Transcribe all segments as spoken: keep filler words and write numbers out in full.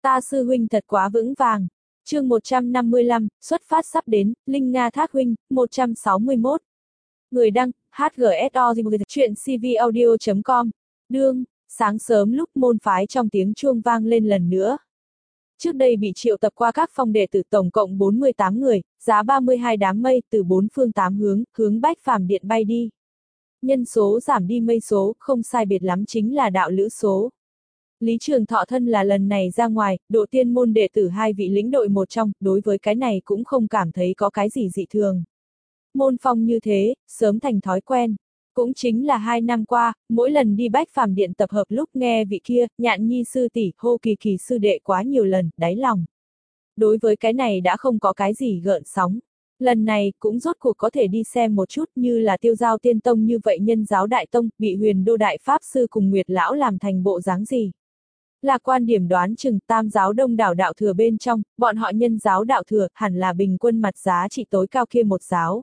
Ta sư huynh thật quá vững vàng. Chương một trăm năm mươi lăm, xuất phát sắp đến, Linh Nga Thác huynh, một trăm sáu mươi mốt. Người đăng, hát giê ét o chuyện c v audio chấm com. Đương, sáng sớm lúc môn phái trong tiếng chuông vang lên lần nữa. Trước đây bị triệu tập qua các phong đệ tử tổng cộng bốn mươi tám người, giá ba mươi hai đám mây từ bốn phương tám hướng, hướng Bách Phàm Điện bay đi. Nhân số giảm đi mây số, không sai biệt lắm chính là đạo lữ số. Lý Trường Thọ thân là lần này ra ngoài, độ tiên môn đệ tử hai vị lĩnh đội một trong, đối với cái này cũng không cảm thấy có cái gì dị thường. Môn phong như thế, sớm thành thói quen. Cũng chính là hai năm qua, mỗi lần đi Bách Phàm Điện tập hợp lúc nghe vị kia, Nhạn Nhi sư tỷ, hô Kỳ Kỳ sư đệ quá nhiều lần, đáy lòng. Đối với cái này đã không có cái gì gợn sóng. Lần này, cũng rốt cuộc có thể đi xem một chút như là Tiêu Giao Tiên Tông như vậy Nhân Giáo Đại Tông, bị Huyền Đô Đại Pháp Sư cùng Nguyệt Lão làm thành bộ dáng gì. Là quan điểm đoán chừng tam giáo đông đảo đạo thừa bên trong, bọn họ Nhân Giáo đạo thừa, hẳn là bình quân mặt giá trị tối cao kia một giáo.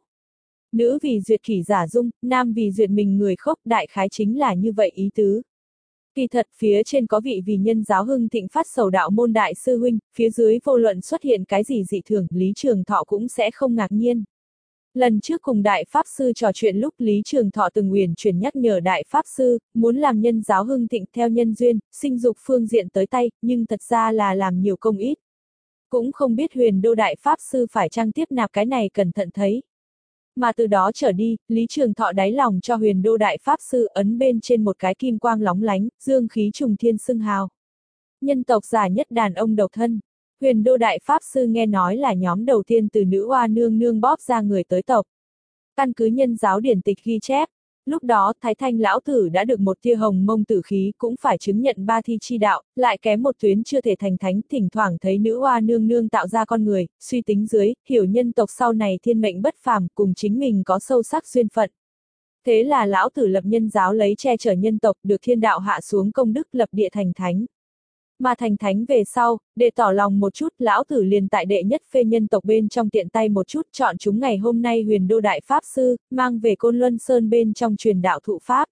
Nữ vì duyệt kỷ giả dung, nam vì duyệt mình người khốc, đại khái chính là như vậy ý tứ. Kỳ thật, phía trên có vị vì Nhân Giáo hưng thịnh phát sầu đạo môn đại sư huynh, phía dưới vô luận xuất hiện cái gì dị thường, Lý Trường Thọ cũng sẽ không ngạc nhiên. Lần trước cùng Đại Pháp Sư trò chuyện lúc Lý Trường Thọ từng uyển chuyển nhắc nhở Đại Pháp Sư, muốn làm Nhân Giáo hưng thịnh theo nhân duyên, sinh dục phương diện tới tay, nhưng thật ra là làm nhiều công ít. Cũng không biết Huyền Đô Đại Pháp Sư phải chăng tiếp nạp cái này cẩn thận thấy. Mà từ đó trở đi, Lý Trường Thọ đáy lòng cho Huyền Đô Đại Pháp Sư ấn bên trên một cái kim quang lóng lánh, dương khí trùng thiên xưng hào. Nhân tộc giả nhất đàn ông độc thân. Huyền Đô Đại Pháp Sư nghe nói là nhóm đầu tiên từ nữ oa nương nương bóp ra người tới tộc. Căn cứ Nhân Giáo điển tịch ghi chép, lúc đó Thái Thanh lão tử đã được một tia hồng mông tử khí cũng phải chứng nhận ba thi chi đạo, lại kém một tuyến chưa thể thành thánh, thỉnh thoảng thấy nữ oa nương nương tạo ra con người, suy tính dưới, hiểu nhân tộc sau này thiên mệnh bất phàm, cùng chính mình có sâu sắc duyên phận. Thế là lão tử lập Nhân Giáo lấy che chở nhân tộc, được thiên đạo hạ xuống công đức lập địa thành thánh. Mà thành thánh về sau, để tỏ lòng một chút, lão tử liền tại đệ nhất phê nhân tộc bên trong tiện tay một chút chọn chúng ngày hôm nay Huyền Đô Đại Pháp Sư, mang về Côn Luân Sơn bên trong truyền đạo thụ Pháp.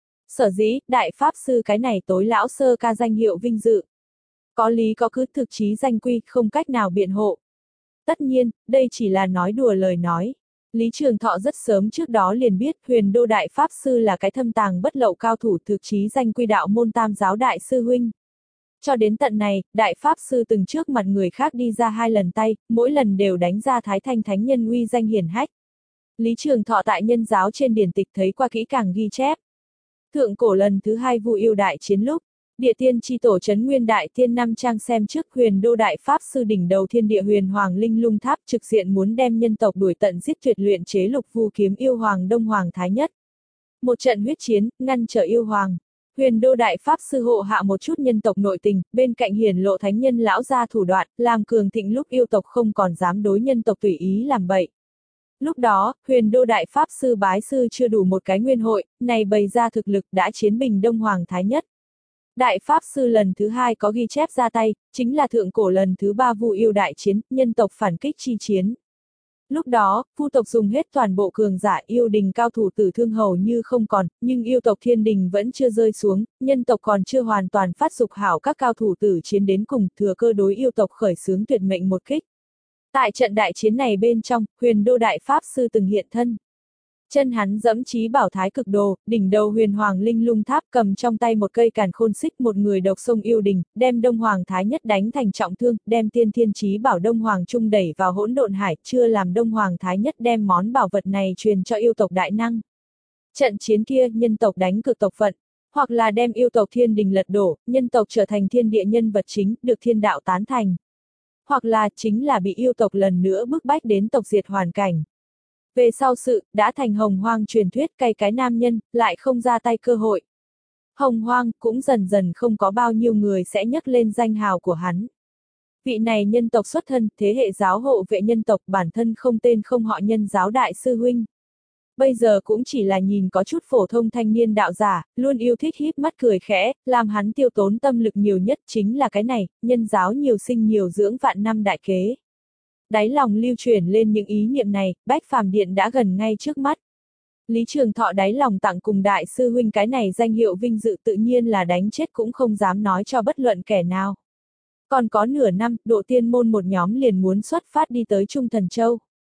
Sở dĩ, Đại Pháp Sư cái này tối lão sơ ca danh hiệu vinh dự. Có lý có cứ thực chí danh quy, không cách nào biện hộ. Tất nhiên, đây chỉ là nói đùa lời nói. Lý Trường Thọ rất sớm trước đó liền biết Huyền Đô Đại Pháp Sư là cái thâm tàng bất lậu cao thủ thực chí danh quy đạo môn tam giáo đại sư huynh. Cho đến tận này, Đại Pháp Sư từng trước mặt người khác đi ra hai lần tay, mỗi lần đều đánh ra Thái Thanh Thánh Nhân uy danh hiển hách. Lý Trường Thọ tại Nhân Giáo trên điển tịch thấy qua kỹ càng ghi chép. Thượng cổ lần thứ hai Vu Yêu đại chiến lúc, địa tiên chi tổ trấn Nguyên Đại Tiên năm trang xem trước Huyền Đô Đại Pháp Sư đỉnh đầu thiên địa huyền hoàng linh lung tháp trực diện muốn đem nhân tộc đuổi tận giết tuyệt luyện chế lục vu kiếm yêu hoàng Đông Hoàng Thái Nhất. Một trận huyết chiến, ngăn trở yêu hoàng. Huyền Đô Đại Pháp Sư hộ hạ một chút nhân tộc nội tình, bên cạnh hiển lộ thánh nhân lão gia thủ đoạn, làm cường thịnh lúc yêu tộc không còn dám đối nhân tộc tùy ý làm bậy. Lúc đó, Huyền Đô Đại Pháp Sư bái sư chưa đủ một cái nguyên hội, này bày ra thực lực đã chiến bình Đông Hoàng Thái Nhất. Đại Pháp Sư lần thứ hai có ghi chép ra tay, chính là thượng cổ lần thứ ba Vu Yêu đại chiến, nhân tộc phản kích chi chiến. Lúc đó, Vu tộc dùng hết toàn bộ cường giả yêu đình cao thủ tử thương hầu như không còn, nhưng yêu tộc thiên đình vẫn chưa rơi xuống, nhân tộc còn chưa hoàn toàn phát dục hảo các cao thủ tử chiến đến cùng, thừa cơ đối yêu tộc khởi xướng tuyệt mệnh một kích. Tại trận đại chiến này bên trong, Huyền Đô Đại Pháp Sư từng hiện thân. Chân hắn dẫm chí bảo thái cực đồ, đỉnh đầu huyền hoàng linh lung tháp cầm trong tay một cây càn khôn xích một người độc sông yêu đình, đem Đông Hoàng Thái Nhất đánh thành trọng thương, đem tiên thiên chí bảo Đông Hoàng Trung đẩy vào hỗn độn hải, chưa làm Đông Hoàng Thái Nhất đem món bảo vật này truyền cho yêu tộc đại năng. Trận chiến kia, nhân tộc đánh cực tộc phận, hoặc là đem yêu tộc thiên đình lật đổ, nhân tộc trở thành thiên địa nhân vật chính, được thiên đạo tán thành. Hoặc là chính là bị yêu tộc lần nữa bức bách đến tộc diệt hoàn cảnh. Về sau sự, đã thành hồng hoang truyền thuyết cay cái nam nhân, lại không ra tay cơ hội. Hồng hoang, cũng dần dần không có bao nhiêu người sẽ nhắc lên danh hào của hắn. Vị này nhân tộc xuất thân, thế hệ giáo hộ vệ nhân tộc bản thân không tên không họ Nhân Giáo đại sư huynh. Bây giờ cũng chỉ là nhìn có chút phổ thông thanh niên đạo giả, luôn yêu thích híp mắt cười khẽ, làm hắn tiêu tốn tâm lực nhiều nhất chính là cái này, Nhân Giáo nhiều sinh nhiều dưỡng vạn năm đại kế. Đáy lòng lưu truyền lên những ý niệm này, Bách Phàm Điện đã gần ngay trước mắt. Lý Trường Thọ đáy lòng tặng cùng đại sư huynh cái này danh hiệu vinh dự tự nhiên là đánh chết cũng không dám nói cho bất luận kẻ nào. Còn có nửa năm, độ tiên môn một nhóm liền muốn xuất phát đi tới Trung Thần Châu.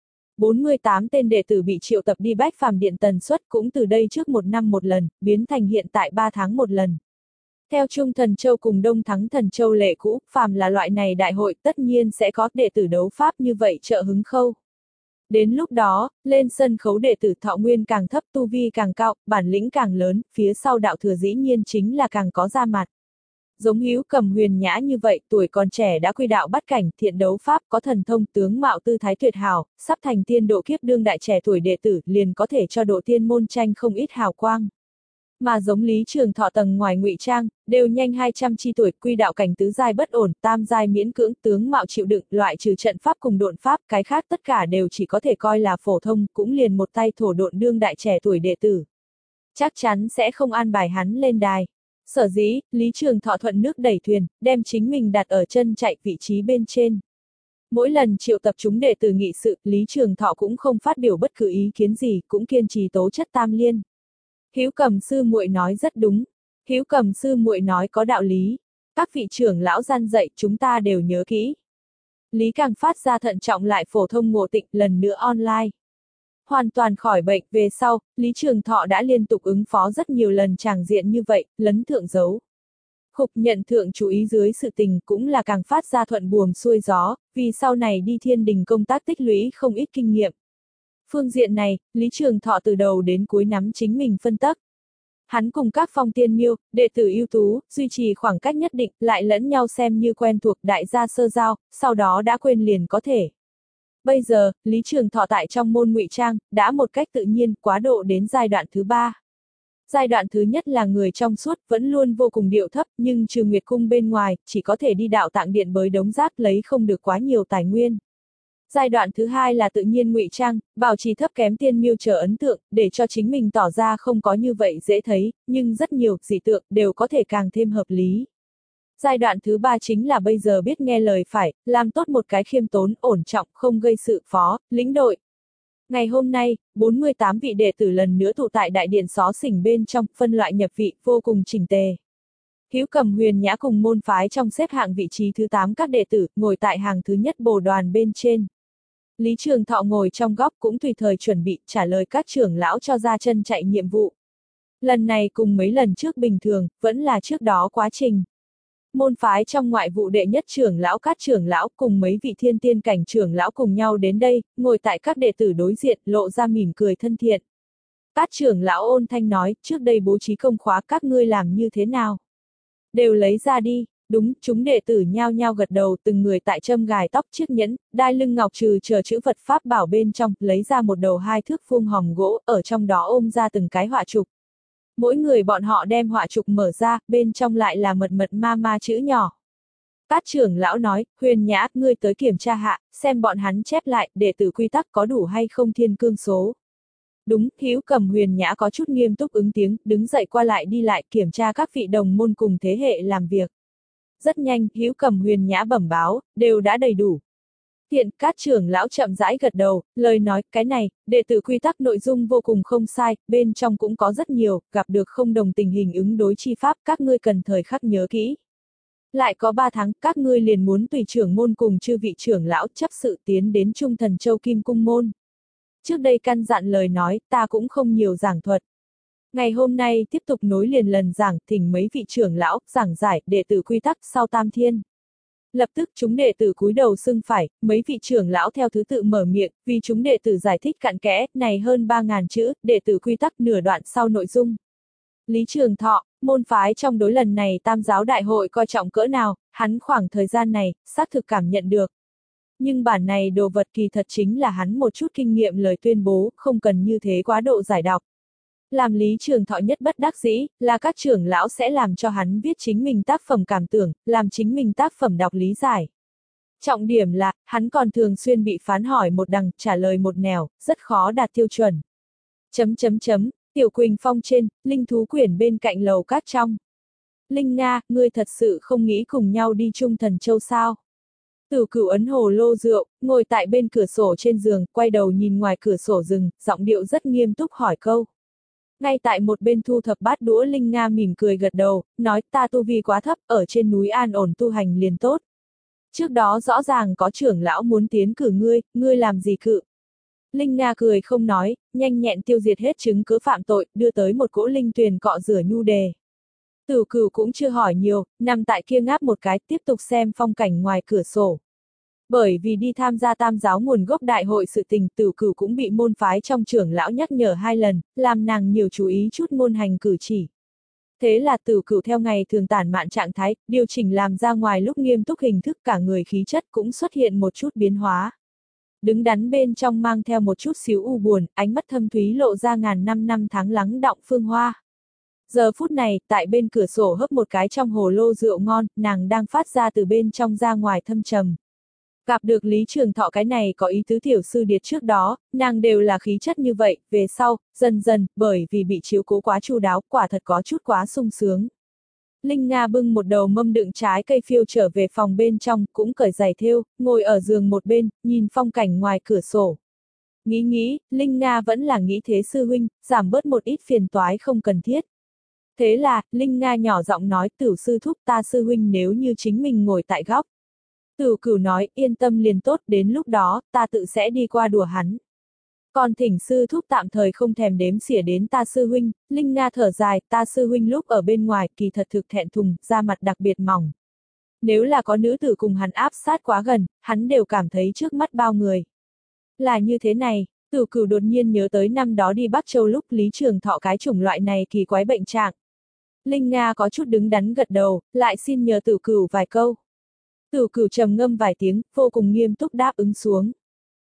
bốn mươi tám tên đệ tử bị triệu tập đi Bách Phàm Điện tần suất cũng từ đây trước một năm một lần, biến thành hiện tại ba tháng một lần. Theo Trung Thần Châu cùng Đông Thắng Thần Châu lệ cũ, phàm là loại này đại hội tất nhiên sẽ có đệ tử đấu pháp như vậy trợ hứng khâu. Đến lúc đó, lên sân khấu đệ tử thọ nguyên càng thấp, tu vi càng cao, bản lĩnh càng lớn, phía sau đạo thừa dĩ nhiên chính là càng có ra mặt. Giống Hữu Cầm Huyền Nhã như vậy, tuổi còn trẻ đã quy đạo bắt cảnh, thiện đấu pháp, có thần thông, tướng mạo tư thái tuyệt hảo, sắp thành tiên độ kiếp đương đại trẻ tuổi đệ tử, liền có thể cho độ tiên môn tranh không ít hào quang. Mà giống Lý Trường Thọ tầng ngoài ngụy trang, đều nhanh hai trăm chi tuổi, quy đạo cảnh tứ giai bất ổn, tam giai miễn cưỡng, tướng mạo chịu đựng, loại trừ trận pháp cùng độn pháp, cái khác tất cả đều chỉ có thể coi là phổ thông, cũng liền một tay thổ độn đương đại trẻ tuổi đệ tử. Chắc chắn sẽ không an bài hắn lên đài. Sở dĩ, Lý Trường Thọ thuận nước đẩy thuyền, đem chính mình đặt ở chân chạy vị trí bên trên. Mỗi lần triệu tập chúng đệ tử nghị sự, Lý Trường Thọ cũng không phát biểu bất cứ ý kiến gì, cũng kiên trì tố chất tam liên. Hữu Cầm sư muội nói rất đúng. Hữu Cầm sư muội nói có đạo lý. Các vị trưởng lão gian dạy chúng ta đều nhớ kỹ. Lý càng phát ra thận trọng lại phổ thông ngộ tịnh lần nữa online. Hoàn toàn khỏi bệnh về sau, Lý Trường Thọ đã liên tục ứng phó rất nhiều lần tràng diện như vậy, lấn thượng dấu. Khục nhận thượng chú ý dưới sự tình cũng là càng phát ra thuận buồm xuôi gió, vì sau này đi thiên đình công tác tích lũy không ít kinh nghiệm. Phương diện này, Lý Trường Thọ từ đầu đến cuối nắm chính mình phân tắc. Hắn cùng các phong tiên miêu, đệ tử ưu tú, duy trì khoảng cách nhất định, lại lẫn nhau xem như quen thuộc đại gia sơ giao, sau đó đã quên liền có thể. Bây giờ, Lý Trường Thọ tại trong môn ngụy trang, đã một cách tự nhiên, quá độ đến giai đoạn thứ ba. Giai đoạn thứ nhất là người trong suốt, vẫn luôn vô cùng điệu thấp, nhưng trừ Nguyệt Cung bên ngoài, chỉ có thể đi đạo tạng điện bới đống rác lấy không được quá nhiều tài nguyên. Giai đoạn thứ hai là tự nhiên ngụy trang, bảo trì thấp kém tiên miêu chờ ấn tượng, để cho chính mình tỏ ra không có như vậy dễ thấy, nhưng rất nhiều dị tượng đều có thể càng thêm hợp lý. Giai đoạn thứ ba chính là bây giờ biết nghe lời phải, làm tốt một cái khiêm tốn, ổn trọng, không gây sự phó, lĩnh đội. Ngày hôm nay, bốn mươi tám vị đệ tử lần nữa tụ tại đại điện xó xỉnh bên trong, phân loại nhập vị, vô cùng chỉnh tề. Hữu Cầm Huyền Nhã cùng môn phái trong xếp hạng vị trí thứ tám các đệ tử, ngồi tại hàng thứ nhất bồ đoàn bên trên. Lý Trường Thọ ngồi trong góc cũng tùy thời chuẩn bị trả lời các trưởng lão cho ra chân chạy nhiệm vụ. Lần này cùng mấy lần trước bình thường, vẫn là trước đó quá trình. Môn phái trong ngoại vụ đệ nhất trưởng lão các trưởng lão cùng mấy vị thiên tiên cảnh trưởng lão cùng nhau đến đây, ngồi tại các đệ tử đối diện, lộ ra mỉm cười thân thiện. Các trưởng lão ôn thanh nói, trước đây bố trí công khóa các ngươi làm như thế nào? Đều lấy ra đi. Đúng, chúng đệ tử nhao nhao gật đầu, từng người tại châm gài tóc chiếc nhẫn, đai lưng ngọc trừ chờ chữ vật pháp bảo bên trong, lấy ra một đầu hai thước vuông hòm gỗ, ở trong đó ôm ra từng cái họa trục. Mỗi người bọn họ đem họa trục mở ra, bên trong lại là mật mật ma ma chữ nhỏ. Các trưởng lão nói, Huyền Nhã, ngươi tới kiểm tra hạ, xem bọn hắn chép lại, đệ tử quy tắc có đủ hay không thiên cương số. Đúng, Hữu Cầm Huyền Nhã có chút nghiêm túc ứng tiếng, đứng dậy qua lại đi lại kiểm tra các vị đồng môn cùng thế hệ làm việc. Rất nhanh, Hữu Cầm Huyền Nhã bẩm báo, đều đã đầy đủ. Tiện, các trưởng lão chậm rãi gật đầu, lời nói, cái này, đệ tử quy tắc nội dung vô cùng không sai, bên trong cũng có rất nhiều, gặp được không đồng tình hình ứng đối chi pháp, các ngươi cần thời khắc nhớ kỹ. Lại có ba tháng, các ngươi liền muốn tùy trưởng môn cùng chư vị trưởng lão chấp sự tiến đến Trung Thần Châu Kim Cung môn. Trước đây căn dặn lời nói, ta cũng không nhiều giảng thuật. Ngày hôm nay tiếp tục nối liền lần giảng, thỉnh mấy vị trưởng lão, giảng giải, đệ tử quy tắc sau tam thiên. Lập tức chúng đệ tử cúi đầu xưng phải, mấy vị trưởng lão theo thứ tự mở miệng, vì chúng đệ tử giải thích cặn kẽ, này hơn ba ngàn chữ, đệ tử quy tắc nửa đoạn sau nội dung. Lý Trường Thọ, môn phái trong đối lần này tam giáo đại hội coi trọng cỡ nào, hắn khoảng thời gian này, xác thực cảm nhận được. Nhưng bản này đồ vật kỳ thật chính là hắn một chút kinh nghiệm lời tuyên bố, không cần như thế quá độ giải đọc. Làm Lý Trường Thọ nhất bất đắc dĩ, là các trưởng lão sẽ làm cho hắn viết chính mình tác phẩm cảm tưởng, làm chính mình tác phẩm đọc lý giải. Trọng điểm là, hắn còn thường xuyên bị phán hỏi một đằng, trả lời một nẻo, rất khó đạt tiêu chuẩn. Chấm chấm chấm, Tiểu Quỳnh Phong trên, Linh Thú Quyển bên cạnh lầu cát trong. Linh Nga, ngươi thật sự không nghĩ cùng nhau đi Trung Thần Châu sao? Tử Cửu ấn hồ lô rượu, ngồi tại bên cửa sổ trên giường, quay đầu nhìn ngoài cửa sổ rừng, giọng điệu rất nghiêm túc hỏi câu. Ngay tại một bên thu thập bát đũa Linh Nga mỉm cười gật đầu, nói ta tu vi quá thấp, ở trên núi an ổn tu hành liền tốt. Trước đó rõ ràng có trưởng lão muốn tiến cử ngươi, ngươi làm gì cự? Linh Nga cười không nói, nhanh nhẹn tiêu diệt hết chứng cứ phạm tội, đưa tới một cỗ linh tuyền cọ rửa nhu đề. Tửu Cửu cũng chưa hỏi nhiều, nằm tại kia ngáp một cái, tiếp tục xem phong cảnh ngoài cửa sổ. Bởi vì đi tham gia tam giáo nguồn gốc đại hội sự tình, Tửu Cửu cũng bị môn phái trong trưởng lão nhắc nhở hai lần, làm nàng nhiều chú ý chút môn hành cử chỉ. Thế là Tửu Cửu theo ngày thường tản mạn trạng thái, điều chỉnh làm ra ngoài lúc nghiêm túc hình thức, cả người khí chất cũng xuất hiện một chút biến hóa. Đứng đắn bên trong mang theo một chút xíu u buồn, ánh mắt thâm thúy lộ ra ngàn năm năm tháng lắng đọng phương hoa. Giờ phút này, tại bên cửa sổ hấp một cái trong hồ lô rượu ngon, nàng đang phát ra từ bên trong ra ngoài thâm trầm. Gặp được Lý Trường Thọ cái này có ý tứ tiểu sư điệt trước đó, nàng đều là khí chất như vậy, về sau, dần dần, bởi vì bị chiếu cố quá chu đáo, quả thật có chút quá sung sướng. Linh Nga bưng một đầu mâm đựng trái cây phiêu trở về phòng bên trong, cũng cởi giày thêu, ngồi ở giường một bên, nhìn phong cảnh ngoài cửa sổ. Nghĩ nghĩ, Linh Nga vẫn là nghĩ thế sư huynh, giảm bớt một ít phiền toái không cần thiết. Thế là, Linh Nga nhỏ giọng nói Tửu sư thúc ta sư huynh nếu như chính mình ngồi tại góc. Tửu Cửu nói yên tâm liền tốt, đến lúc đó, ta tự sẽ đi qua đùa hắn. Còn thỉnh sư thúc tạm thời không thèm đếm xỉa đến ta sư huynh, Linh Nga thở dài, ta sư huynh lúc ở bên ngoài kỳ thật thực thẹn thùng, da mặt đặc biệt mỏng. Nếu là có nữ tử cùng hắn áp sát quá gần, hắn đều cảm thấy trước mắt bao người. Là như thế này, Tửu Cửu đột nhiên nhớ tới năm đó đi Bắc Châu lúc Lý Trường Thọ cái chủng loại này kỳ quái bệnh trạng. Linh Nga có chút đứng đắn gật đầu, lại xin nhờ Tửu Cửu vài câu. Tửu Cửu trầm ngâm vài tiếng, vô cùng nghiêm túc đáp ứng xuống.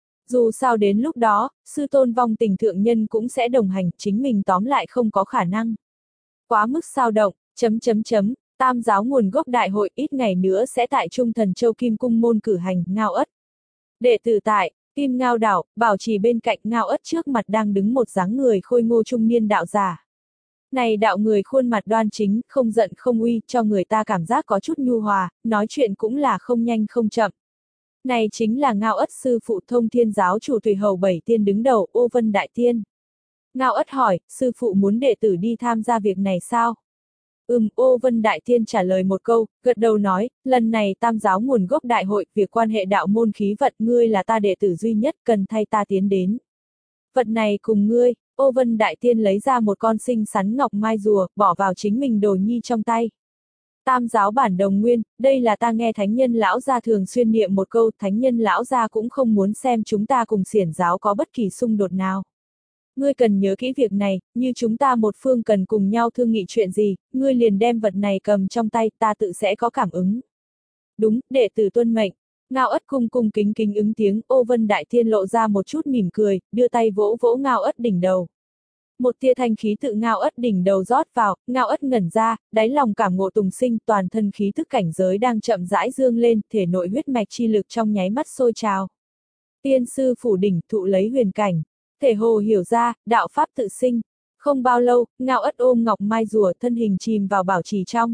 Dù sao đến lúc đó, sư tôn vong tình thượng nhân cũng sẽ đồng hành, chính mình tóm lại không có khả năng. Quá mức sao động, chấm chấm chấm, tam giáo nguồn gốc đại hội ít ngày nữa sẽ tại Trung Thần Châu Kim Cung môn cử hành, Ngao Ất. Đệ tử tại, Kim Ngao đảo, bảo trì bên cạnh Ngao Ất trước mặt đang đứng một dáng người khôi ngô trung niên đạo giả. Này đạo người khuôn mặt đoan chính, không giận không uy, cho người ta cảm giác có chút nhu hòa, nói chuyện cũng là không nhanh không chậm. Này chính là Ngao Ất sư phụ Thông Thiên giáo chủ Tùy Hầu Bảy Tiên đứng đầu, Ô Vân Đại Tiên. Ngao Ất hỏi, sư phụ muốn đệ tử đi tham gia việc này sao? Ừm, Ô Vân Đại Tiên trả lời một câu, gật đầu nói, lần này tam giáo nguồn gốc đại hội, việc quan hệ đạo môn khí vận, ngươi là ta đệ tử duy nhất, cần thay ta tiến đến. Vật này cùng ngươi, Ô Vân Đại Tiên lấy ra một con xinh xắn ngọc mai rùa, bỏ vào chính mình đồ nhi trong tay. Tam giáo bản đồng nguyên, đây là ta nghe thánh nhân lão gia thường xuyên niệm một câu, thánh nhân lão gia cũng không muốn xem chúng ta cùng xiển giáo có bất kỳ xung đột nào. Ngươi cần nhớ kỹ việc này, như chúng ta một phương cần cùng nhau thương nghị chuyện gì, ngươi liền đem vật này cầm trong tay, ta tự sẽ có cảm ứng. Đúng, đệ tử tuân mệnh. Ngao Ất cung cung kính kính ứng tiếng, Ô Vân Đại Thiên lộ ra một chút mỉm cười, đưa tay vỗ vỗ Ngao Ất đỉnh đầu. Một tia thanh khí tự Ngao Ất đỉnh đầu rót vào, Ngao Ất ngẩn ra, đáy lòng cảm ngộ tùng sinh, toàn thân khí thức cảnh giới đang chậm rãi dương lên, thể nội huyết mạch chi lực trong nháy mắt sôi trào. Tiên sư phủ đỉnh thụ lấy huyền cảnh, thể hồ hiểu ra, đạo pháp tự sinh. Không bao lâu, Ngao Ất ôm ngọc mai rùa, thân hình chìm vào bảo trì trong.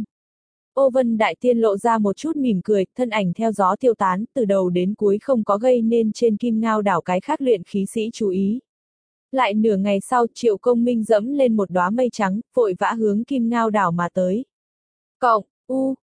Ô Vân Đại Tiên lộ ra một chút mỉm cười, thân ảnh theo gió tiêu tán, từ đầu đến cuối không có gây nên trên Kim Ngao đảo cái khác luyện khí sĩ chú ý. Lại nửa ngày sau, Triệu Công Minh dẫm lên một đóa mây trắng, vội vã hướng Kim Ngao đảo mà tới. Cộng, u,